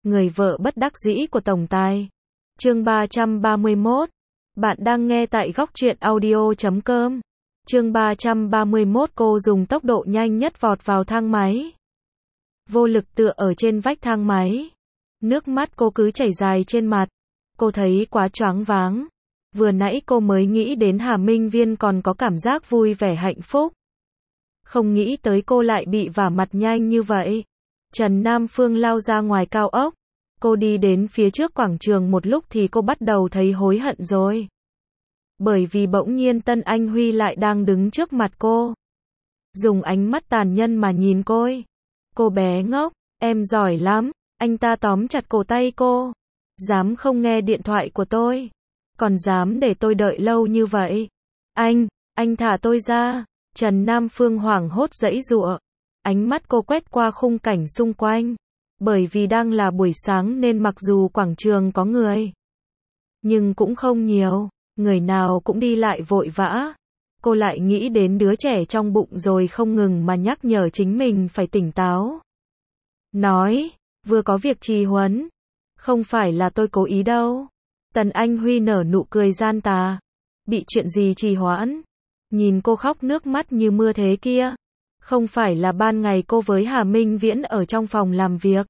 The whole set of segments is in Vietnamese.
người vợ bất đắc dĩ của tổng tài. Chương 331. Bạn đang nghe tại góc truyện audio.com. Chương 331. Cô dùng tốc độ nhanh nhất vọt vào thang máy. Vô lực tựa ở trên vách thang máy. Nước mắt cô cứ chảy dài trên mặt. Cô thấy quá choáng váng. Vừa nãy cô mới nghĩ đến Hà Minh Viên còn có cảm giác vui vẻ hạnh phúc. Không nghĩ tới cô lại bị vả mặt nhanh như vậy. Trần Nam Phương lao ra ngoài cao ốc. Cô đi đến phía trước quảng trường một lúc thì cô bắt đầu thấy hối hận rồi. Bởi vì bỗng nhiên Tân Anh Huy lại đang đứng trước mặt cô. Dùng ánh mắt tàn nhẫn mà nhìn cô. Cô bé ngốc, em giỏi lắm. Anh ta tóm chặt cổ tay cô. Dám không nghe điện thoại của tôi. Còn dám để tôi đợi lâu như vậy. Anh thả tôi ra. Trần Nam Phương hoảng hốt giãy giụa. Ánh mắt cô quét qua khung cảnh xung quanh. Bởi vì đang là buổi sáng nên mặc dù quảng trường có người, nhưng cũng không nhiều. Người nào cũng đi lại vội vã. Cô lại nghĩ đến đứa trẻ trong bụng rồi không ngừng mà nhắc nhở chính mình phải tỉnh táo. Nói, vừa có việc trì hoãn. Không phải là tôi cố ý đâu. Tần Anh Huy nở nụ cười gian tà. Bị chuyện gì trì hoãn? Nhìn cô khóc nước mắt như mưa thế kia. Không phải là ban ngày cô với Hà Minh Viễn ở trong phòng làm việc.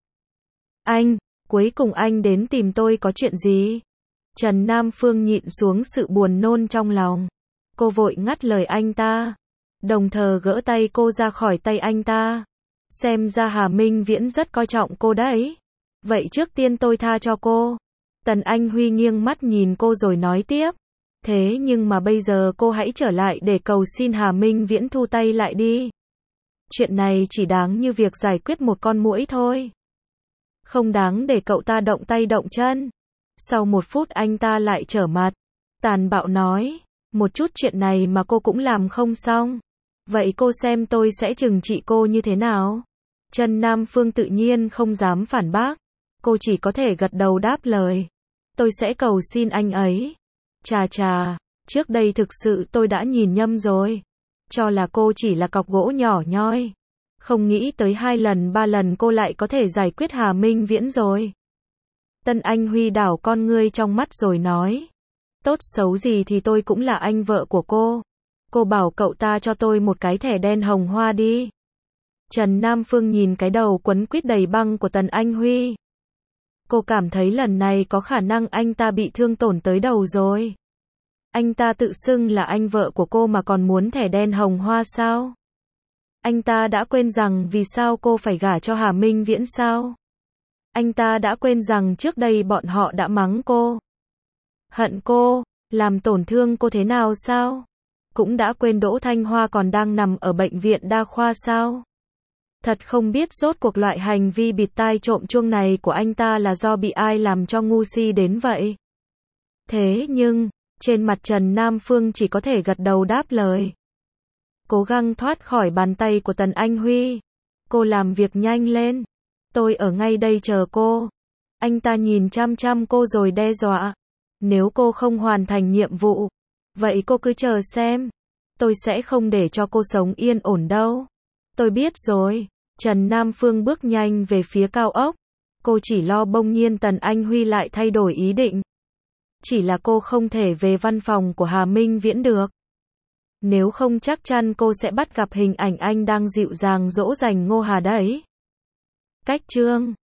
Cuối cùng anh đến tìm tôi có chuyện gì? Trần Nam Phương nhịn xuống sự buồn nôn trong lòng. Cô vội ngắt lời anh ta. Đồng thời gỡ tay cô ra khỏi tay anh ta. Xem ra Hà Minh Viễn rất coi trọng cô đấy. Vậy trước tiên tôi tha cho cô. Tần Anh Huy nghiêng mắt nhìn cô rồi nói tiếp. Thế nhưng mà bây giờ cô hãy trở lại để cầu xin Hà Minh Viễn thu tay lại đi. Chuyện này chỉ đáng như việc giải quyết một con muỗi thôi. Không đáng để cậu ta động tay động chân. Sau một phút anh ta lại trở mặt. Tàn bạo nói. Một chút chuyện này mà cô cũng làm không xong. Vậy cô xem tôi sẽ trừng trị cô như thế nào? Trần Nam Phương tự nhiên không dám phản bác. Cô chỉ có thể gật đầu đáp lời. Tôi sẽ cầu xin anh ấy. Chà, trước đây thực sự tôi đã nhìn nhầm rồi. Cho là cô chỉ là cọc gỗ nhỏ nhoi. Không nghĩ tới 2 lần 3 lần cô lại có thể giải quyết Hà Minh Viễn rồi. Tân Anh Huy đảo con ngươi trong mắt rồi nói. Tốt xấu gì thì tôi cũng là anh vợ của cô. Cô bảo cậu ta cho tôi một cái thẻ đen hồng hoa đi. Trần Nam Phương nhìn cái đầu quấn quýt đầy băng của Tần Anh Huy. Cô cảm thấy lần này có khả năng anh ta bị thương tổn tới đầu rồi. Anh ta tự xưng là anh vợ của cô mà còn muốn thẻ đen hồng hoa sao? Anh ta đã quên rằng vì sao cô phải gả cho Hà Minh Viễn sao? Anh ta đã quên rằng trước đây bọn họ đã mắng cô, hận cô, làm tổn thương cô thế nào sao? Cũng đã quên Đỗ Thanh Hoa còn đang nằm ở bệnh viện đa khoa sao? Thật không biết rốt cuộc loại hành vi bịt tai trộm chuông này của anh ta là do bị ai làm cho ngu si đến vậy. Thế nhưng, trên mặt Trần Nam Phương chỉ có thể gật đầu đáp lời. Cố gắng thoát khỏi bàn tay của Tần Anh Huy. Cô làm việc nhanh lên. Tôi ở ngay đây chờ cô. Anh ta nhìn chăm chăm cô rồi đe dọa. Nếu cô không hoàn thành nhiệm vụ, vậy cô cứ chờ xem. Tôi sẽ không để cho cô sống yên ổn đâu. Tôi biết rồi. Trần Nam Phương bước nhanh về phía cao ốc. Cô chỉ lo bỗng nhiên Tần Anh Huy lại thay đổi ý định. Chỉ là cô không thể về văn phòng của Hà Minh Viễn được. Nếu không chắc chắn cô sẽ bắt gặp hình ảnh anh đang dịu dàng dỗ dành Ngô Hà đấy. Cách chương